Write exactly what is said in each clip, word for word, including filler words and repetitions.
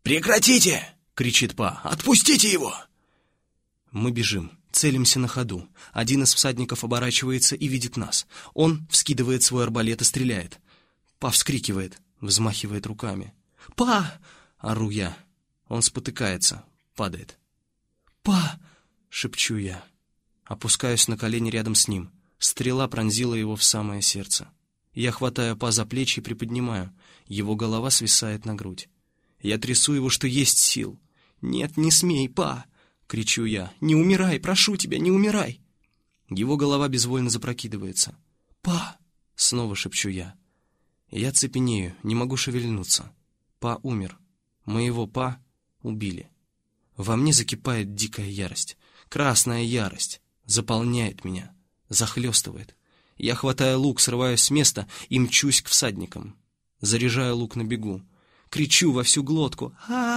«Прекратите!» — кричит Па. «Отпустите его!» Мы бежим, целимся на ходу. Один из всадников оборачивается и видит нас. Он вскидывает свой арбалет и стреляет. Па вскрикивает, взмахивает руками. «Па!» — ору я. Он спотыкается, падает. «Па!» — шепчу я. Опускаюсь на колени рядом с ним. Стрела пронзила его в самое сердце. Я хватаю Па за плечи и приподнимаю. Его голова свисает на грудь. Я трясу его, что есть сил. «Нет, не смей, Па!» — кричу я. «Не умирай, прошу тебя, не умирай!» Его голова безвольно запрокидывается. «Па!» — снова шепчу я. Я цепенею, не могу шевельнуться. Па умер. Моего Па убили. Во мне закипает дикая ярость. Красная ярость заполняет меня, захлестывает. Я хватаю лук, срываюсь с места и мчусь к всадникам. Заряжаю лук на бегу. Кричу во всю глотку.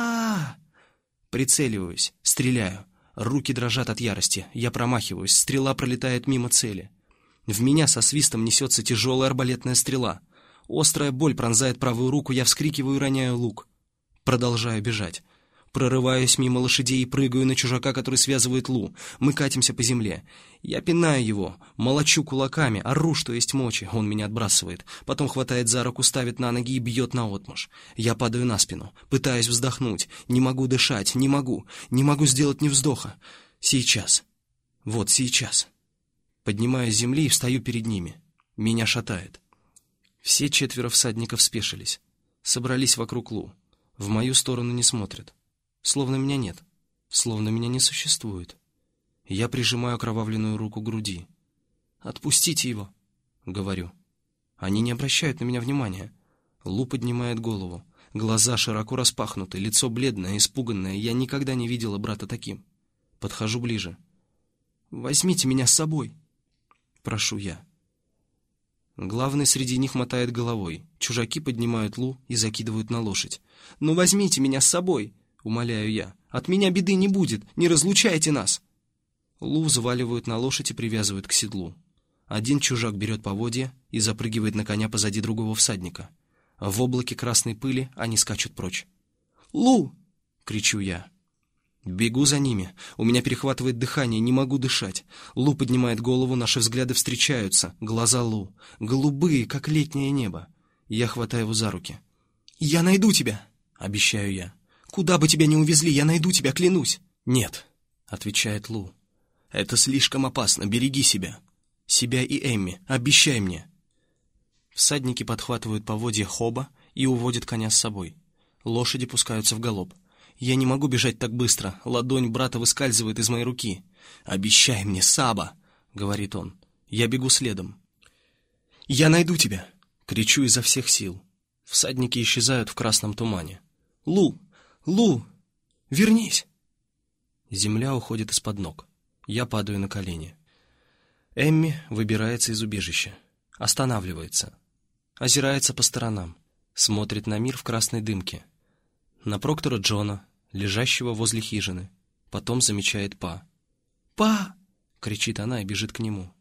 а а Прицеливаюсь, стреляю. Руки дрожат от ярости. Я промахиваюсь, стрела пролетает мимо цели. В меня со свистом несется тяжелая арбалетная стрела. Острая боль пронзает правую руку, я вскрикиваю и роняю лук. Продолжаю бежать. Прорываюсь мимо лошадей и прыгаю на чужака, который связывает Лу. Мы катимся по земле. Я пинаю его, молочу кулаками, ору, что есть мочи. Он меня отбрасывает. Потом хватает за руку, ставит на ноги и бьет наотмашь. Я падаю на спину, пытаюсь вздохнуть. Не могу дышать, не могу. Не могу сделать ни вздоха. Сейчас. Вот сейчас. Поднимаюсь с земли и встаю перед ними. Меня шатает. Все четверо всадников спешились. Собрались вокруг Лу. В мою сторону не смотрят. Словно меня нет. Словно меня не существует. Я прижимаю окровавленную руку к груди. «Отпустите его!» — говорю. Они не обращают на меня внимания. Лу поднимает голову. Глаза широко распахнуты, лицо бледное, испуганное. Я никогда не видела брата таким. Подхожу ближе. «Возьмите меня с собой!» — прошу я. Главный среди них мотает головой. Чужаки поднимают Лу и закидывают на лошадь. «Ну возьмите меня с собой!» — умоляю я. «От меня беды не будет, не разлучайте нас!» Лу взваливают на лошадь и привязывают к седлу. Один чужак берет поводья и запрыгивает на коня позади другого всадника. В облаке красной пыли они скачут прочь. «Лу!» — кричу я. Бегу за ними. У меня перехватывает дыхание, не могу дышать. Лу поднимает голову, наши взгляды встречаются. Глаза Лу голубые, как летнее небо. Я хватаю его за руки. «Я найду тебя!» — обещаю я. «Куда бы тебя ни увезли, я найду тебя, клянусь!» «Нет», — отвечает Лу. «Это слишком опасно, береги себя. Себя и Эмми, обещай мне». Всадники подхватывают поводья Хоба и уводят коня с собой. Лошади пускаются в галоп. Я не могу бежать так быстро, ладонь брата выскальзывает из моей руки. «Обещай мне, Саба!» — говорит он. Я бегу следом. «Я найду тебя!» — кричу изо всех сил. Всадники исчезают в красном тумане. «Лу! Лу! Вернись!» Земля уходит из-под ног. Я падаю на колени. Эмми выбирается из убежища. Останавливается. Озирается по сторонам. Смотрит на мир в красной дымке. На Проктора Джона, лежащего возле хижины. Потом замечает Па. «Па!» — кричит она и бежит к нему.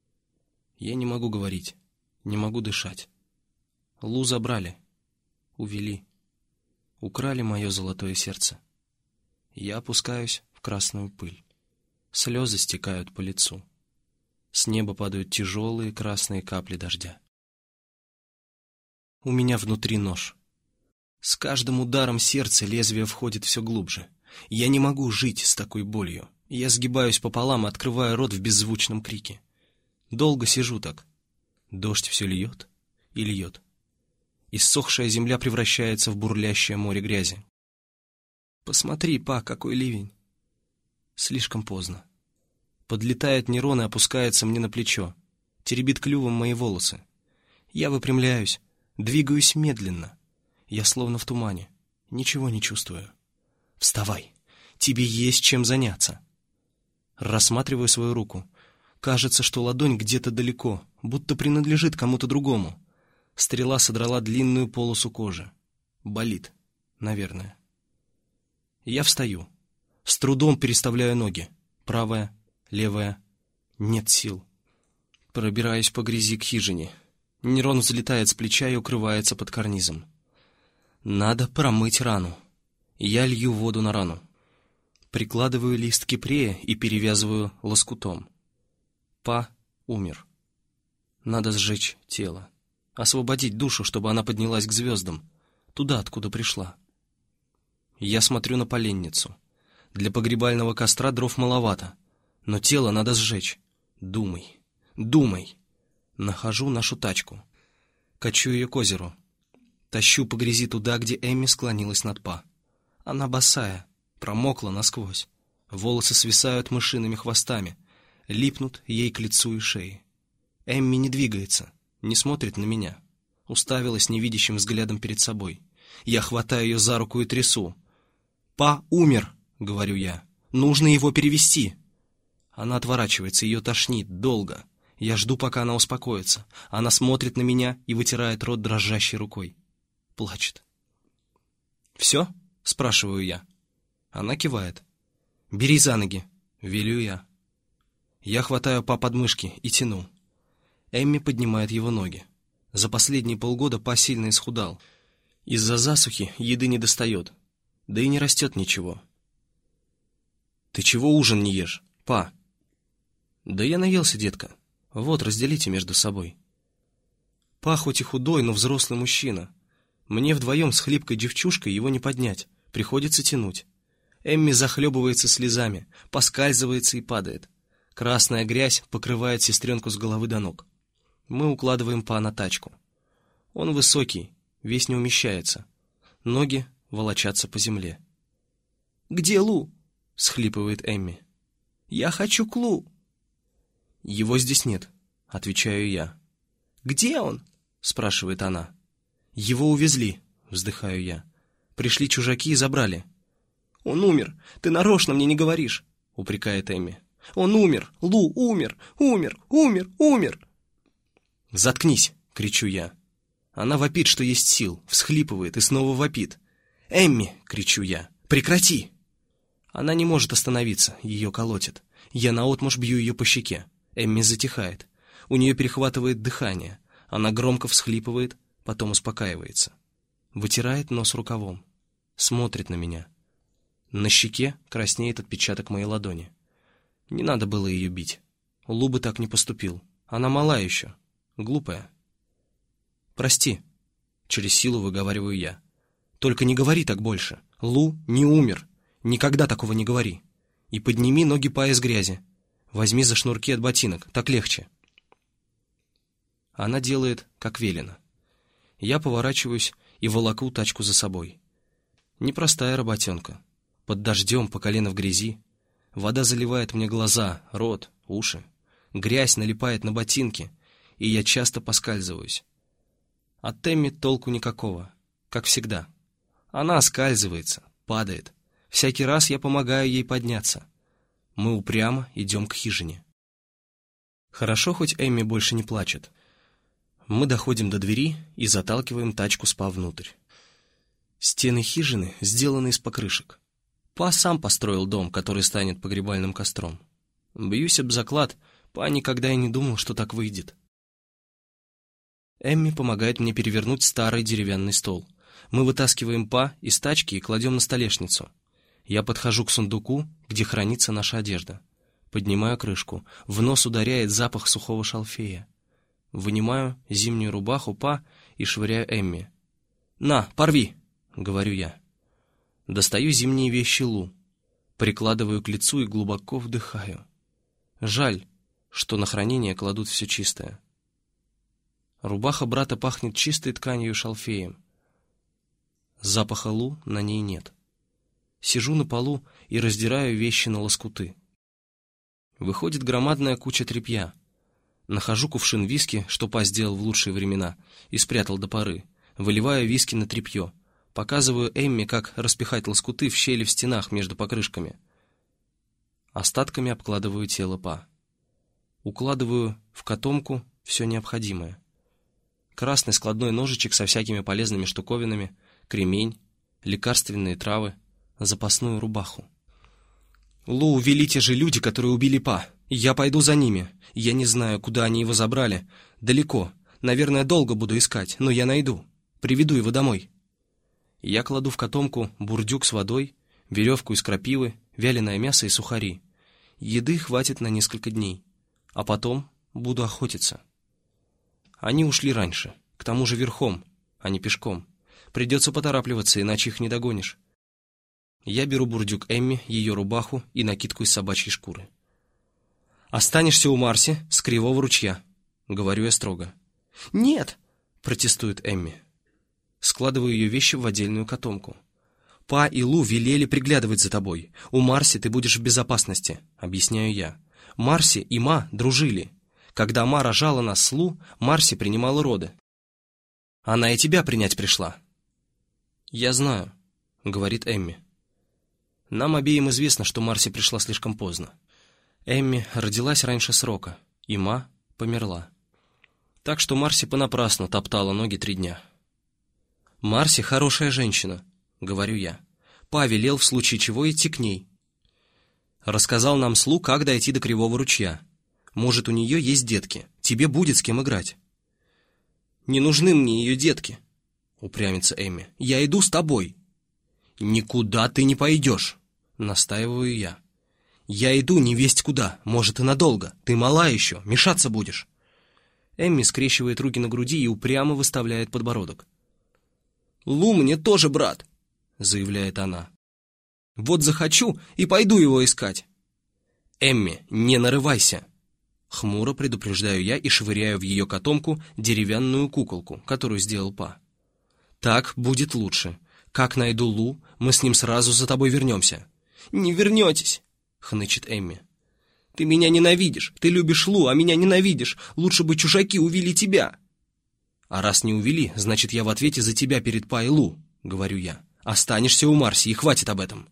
Я не могу говорить. Не могу дышать. Лу забрали. Увели. Украли мое золотое сердце. Я опускаюсь в красную пыль. Слезы стекают по лицу. С неба падают тяжелые красные капли дождя. У меня внутри нож. С каждым ударом сердца лезвие входит все глубже. Я не могу жить с такой болью. Я сгибаюсь пополам и открываю рот в беззвучном крике. Долго сижу так. Дождь все льет и льет. Иссохшая земля превращается в бурлящее море грязи. «Посмотри, Па, какой ливень!» Слишком поздно. Подлетает Нерон и опускается мне на плечо. Теребит клювом мои волосы. Я выпрямляюсь, двигаюсь медленно. Я словно в тумане. Ничего не чувствую. «Вставай! Тебе есть чем заняться!» Рассматриваю свою руку. Кажется, что ладонь где-то далеко, будто принадлежит кому-то другому. Стрела содрала длинную полосу кожи. Болит, наверное. Я встаю. С трудом переставляю ноги. Правая, левая. Нет сил. Пробираюсь по грязи к хижине. Нерон взлетает с плеча и укрывается под карнизом. Надо промыть рану. Я лью воду на рану. Прикладываю лист кипрея и перевязываю лоскутом. Па умер. Надо сжечь тело. Освободить душу, чтобы она поднялась к звездам. Туда, откуда пришла. Я смотрю на поленницу. Для погребального костра дров маловато. Но тело надо сжечь. Думай, думай. Нахожу нашу тачку. Качу ее к озеру. Тащу по грязи туда, где Эмми склонилась над Па. Она босая, промокла насквозь. Волосы свисают мышиными хвостами, липнут ей к лицу и шее. Эмми не двигается, не смотрит на меня. Уставилась невидящим взглядом перед собой. Я хватаю ее за руку и трясу. «Па умер», — говорю я. «Нужно его перевести». Она отворачивается, ее тошнит долго. Я жду, пока она успокоится. Она смотрит на меня и вытирает рот дрожащей рукой. Плачет. «Все?» — спрашиваю я. Она кивает. «Бери за ноги», — велю я. Я хватаю Па под мышки и тяну. Эмми поднимает его ноги. За последние полгода Па сильно исхудал. Из-за засухи еды не достает. Да и не растет ничего. «Ты чего ужин не ешь, Па?» «Да я наелся, детка. Вот, разделите между собой». Па хоть и худой, но взрослый мужчина. Мне вдвоем с хлипкой девчушкой его не поднять. Приходится тянуть. Эмми захлебывается слезами, поскальзывается и падает. Красная грязь покрывает сестренку с головы до ног. Мы укладываем Па на тачку. Он высокий, весь не умещается. Ноги волочатся по земле. «Где Лу?» — всхлипывает Эмми. «Я хочу к Лу». «Его здесь нет», — отвечаю я. «Где он?» — спрашивает она. «Его увезли», — вздыхаю я. «Пришли чужаки и забрали». «Он умер. Ты нарочно мне не говоришь», — упрекает Эмми. «Он умер. Лу умер. Умер. Умер. Умер». «Заткнись», — кричу я. Она вопит, что есть сил, всхлипывает и снова вопит. «Эмми!» — кричу я. «Прекрати!» Она не может остановиться, ее колотит. Я наотмашь бью ее по щеке. Эмми затихает. У нее перехватывает дыхание. Она громко всхлипывает, потом успокаивается. Вытирает нос рукавом. Смотрит на меня. На щеке краснеет отпечаток моей ладони. Не надо было ее бить. Лу бы так не поступил. Она мала еще. Глупая. «Прости», — через силу выговариваю я. «Только не говори так больше. Лу не умер. Никогда такого не говори. И подними ноги Па из грязи. Возьми за шнурки от ботинок, так легче». Она делает, как велено. Я поворачиваюсь и волоку тачку за собой. Непростая работенка. Под дождем, по колено в грязи. Вода заливает мне глаза, рот, уши. Грязь налипает на ботинки, и я часто поскальзываюсь. От Эмми толку никакого, как всегда. Она оскальзывается, падает. Всякий раз я помогаю ей подняться. Мы упрямо идем к хижине. Хорошо, хоть Эмми больше не плачет. Мы доходим до двери и заталкиваем тачку с Па внутрь. Стены хижины сделаны из покрышек. Па сам построил дом, который станет погребальным костром. Бьюсь об заклад, Па никогда и не думал, что так выйдет. Эмми помогает мне перевернуть старый деревянный стол. Мы вытаскиваем Па из тачки и кладем на столешницу. Я подхожу к сундуку, где хранится наша одежда. Поднимаю крышку. В нос ударяет запах сухого шалфея. Вынимаю зимнюю рубаху Па и швыряю Эмми. «На, порви!» — говорю я. Достаю зимние вещи Лу. Прикладываю к лицу и глубоко вдыхаю. Жаль, что на хранение кладут все чистое. Рубаха брата пахнет чистой тканью и шалфеем. Запаха Лу на ней нет. Сижу на полу и раздираю вещи на лоскуты. Выходит громадная куча тряпья. Нахожу кувшин виски, что Па сделал в лучшие времена, и спрятал до поры. Выливаю виски на тряпье. Показываю Эмми, как распихать лоскуты в щели в стенах между покрышками. Остатками обкладываю тело Па. Укладываю в котомку все необходимое. Красный складной ножичек со всякими полезными штуковинами, кремень, лекарственные травы, запасную рубаху. «Лу увели те же люди, которые убили Па. Я пойду за ними. Я не знаю, куда они его забрали. Далеко. Наверное, долго буду искать, но я найду. Приведу его домой». Я кладу в котомку бурдюк с водой, веревку из крапивы, вяленое мясо и сухари. Еды хватит на несколько дней, а потом буду охотиться. Они ушли раньше, к тому же верхом, а не пешком. Придется поторапливаться, иначе их не догонишь. Я беру бурдюк Эмми, ее рубаху и накидку из собачьей шкуры. «Останешься у Марси с Кривого ручья», — говорю я строго. «Нет!» — протестует Эмми. Складываю ее вещи в отдельную котомку. «Па и Лу велели приглядывать за тобой. У Марси ты будешь в безопасности», — объясняю я. Марси и Ма дружили. Когда Ма рожала нас с Лу, Марси принимала роды. Она и тебя принять пришла. «Я знаю», — говорит Эмми. Нам обеим известно, что Марси пришла слишком поздно. Эмми родилась раньше срока, и Ма померла. Так что Марси понапрасну топтала ноги три дня. «Марси хорошая женщина», — говорю я. «Па велел в случае чего идти к ней. Рассказал нам с Лу, как дойти до Кривого ручья. Может, у нее есть детки. Тебе будет с кем играть». «Не нужны мне ее детки», — упрямится Эмми. «Я иду с тобой». «Никуда ты не пойдешь», — настаиваю я. «Я иду невесть куда, может и надолго. Ты мала еще, мешаться будешь». Эмми скрещивает руки на груди и упрямо выставляет подбородок. «Лу мне тоже брат», — заявляет она. «Вот захочу и пойду его искать». «Эмми, не нарывайся», — хмуро предупреждаю я и швыряю в ее котомку деревянную куколку, которую сделал Па. «Так будет лучше. Как найду Лу, мы с ним сразу за тобой вернемся». «Не вернетесь», — хнычет Эмми. «Ты меня ненавидишь. Ты любишь Лу, а меня ненавидишь. Лучше бы чужаки увели тебя». «А раз не увели, значит, я в ответе за тебя перед Па и Лу», — говорю я. «Останешься у Марси, и хватит об этом».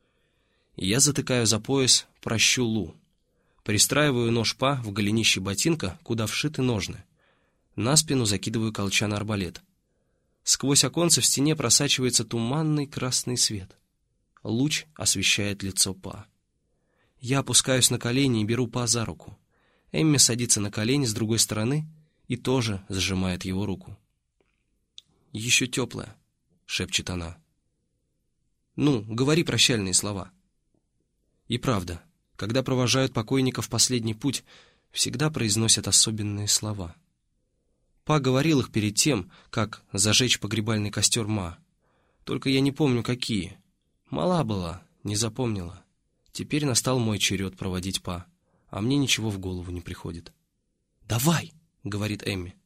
Я затыкаю за пояс прощу Лу. Пристраиваю нож Па в голенище ботинка, куда вшиты ножны. На спину закидываю колчан-арбалет. Сквозь оконце в стене просачивается туманный красный свет. Луч освещает лицо Па. Я опускаюсь на колени и беру Па за руку. Эмми садится на колени с другой стороны и тоже сжимает его руку. «Еще теплая», — шепчет она. «Ну, говори прощальные слова». И правда, когда провожают покойника в последний путь, всегда произносят особенные слова. Па говорил их перед тем, как зажечь погребальный костер Ма. Только я не помню, какие. Мала была, не запомнила. Теперь настал мой черед проводить Па, а мне ничего в голову не приходит. «Давай!» — говорит Эмми.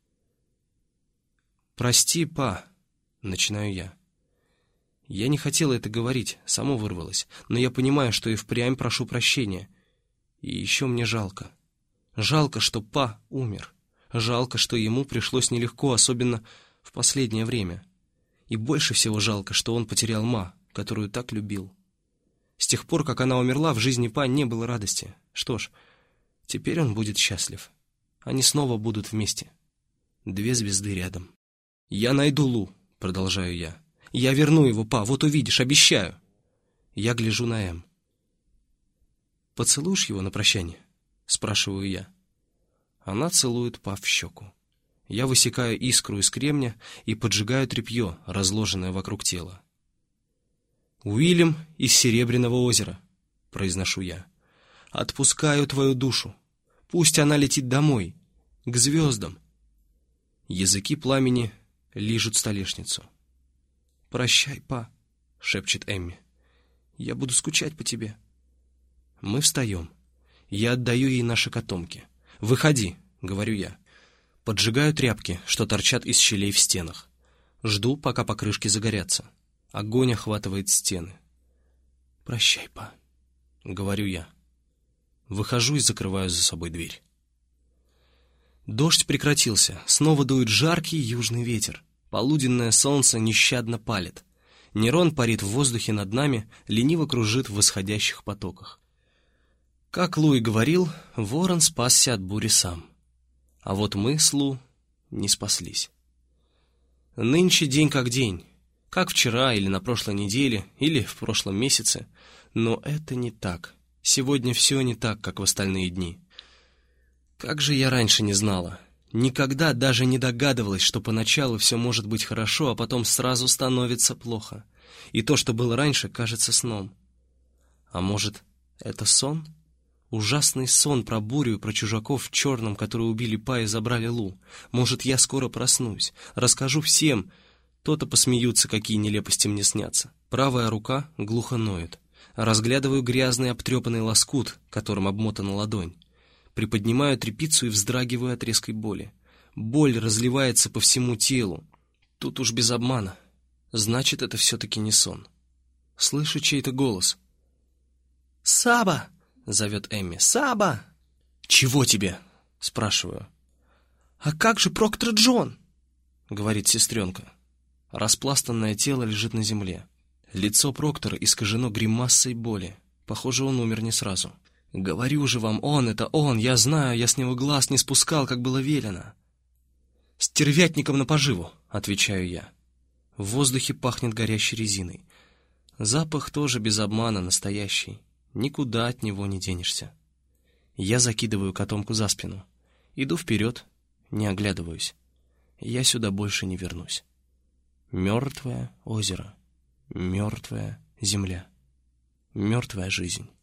«Прости, Па», — начинаю я. Я не хотела это говорить, само вырвалось, но я понимаю, что и впрямь прошу прощения. И еще мне жалко. Жалко, что Па умер. Жалко, что ему пришлось нелегко, особенно в последнее время. И больше всего жалко, что он потерял Ма, которую так любил. С тех пор, как она умерла, в жизни Па не было радости. Что ж, теперь он будет счастлив. Они снова будут вместе. Две звезды рядом. «Я найду Лу», — продолжаю я. «Я верну его, Па, вот увидишь, обещаю». Я гляжу на Эм. «Поцелуешь его на прощание?» — спрашиваю я. Она целует Па в щеку. Я высекаю искру из кремня и поджигаю тряпье, разложенное вокруг тела. «Уильям из Серебряного озера», — произношу я. «Отпускаю твою душу. Пусть она летит домой, к звездам». Языки пламени лижут столешницу. «Прощай, Па», — шепчет Эмми. «Я буду скучать по тебе». Мы встаем. Я отдаю ей наши котомки. «Выходи», — говорю я. Поджигаю тряпки, что торчат из щелей в стенах. Жду, пока покрышки загорятся. Огонь охватывает стены. «Прощай, Па», — говорю я. Выхожу и закрываю за собой дверь. Дождь прекратился. Снова дует жаркий южный ветер. Полуденное солнце нещадно палит. Нерон парит в воздухе над нами, лениво кружит в восходящих потоках. Как Лу и говорил, ворон спасся от бури сам. А вот мы с Лу не спаслись. Нынче день как день. Как вчера или на прошлой неделе, или в прошлом месяце. Но это не так. Сегодня все не так, как в остальные дни. Как же я раньше не знала. Никогда даже не догадывалась, что поначалу все может быть хорошо, а потом сразу становится плохо. И то, что было раньше, кажется сном. А может, это сон? Ужасный сон про бурю и про чужаков в черном, которые убили Па и забрали Лу. Может, я скоро проснусь, расскажу всем. То-то посмеются, какие нелепости мне снятся. Правая рука глухо ноет. Разглядываю грязный обтрепанный лоскут, которым обмотана ладонь. Приподнимаю тряпицу и вздрагиваю от резкой боли. Боль разливается по всему телу. Тут уж без обмана. Значит, это все-таки не сон. Слышу чей-то голос. «Саба!» — зовет Эмми. «Саба!» «Чего тебе?» — спрашиваю. «А как же Проктор Джон?» — говорит сестренка. Распластанное тело лежит на земле. Лицо Проктора искажено гримасой боли. Похоже, он умер не сразу. «Говорю же вам, он, это он, я знаю, я с него глаз не спускал, как было велено». «Стервятником на поживу», — отвечаю я. В воздухе пахнет горящей резиной. Запах тоже без обмана настоящий. Никуда от него не денешься. Я закидываю котомку за спину. Иду вперед, не оглядываюсь. Я сюда больше не вернусь. Мертвое озеро, мертвая земля, мертвая жизнь.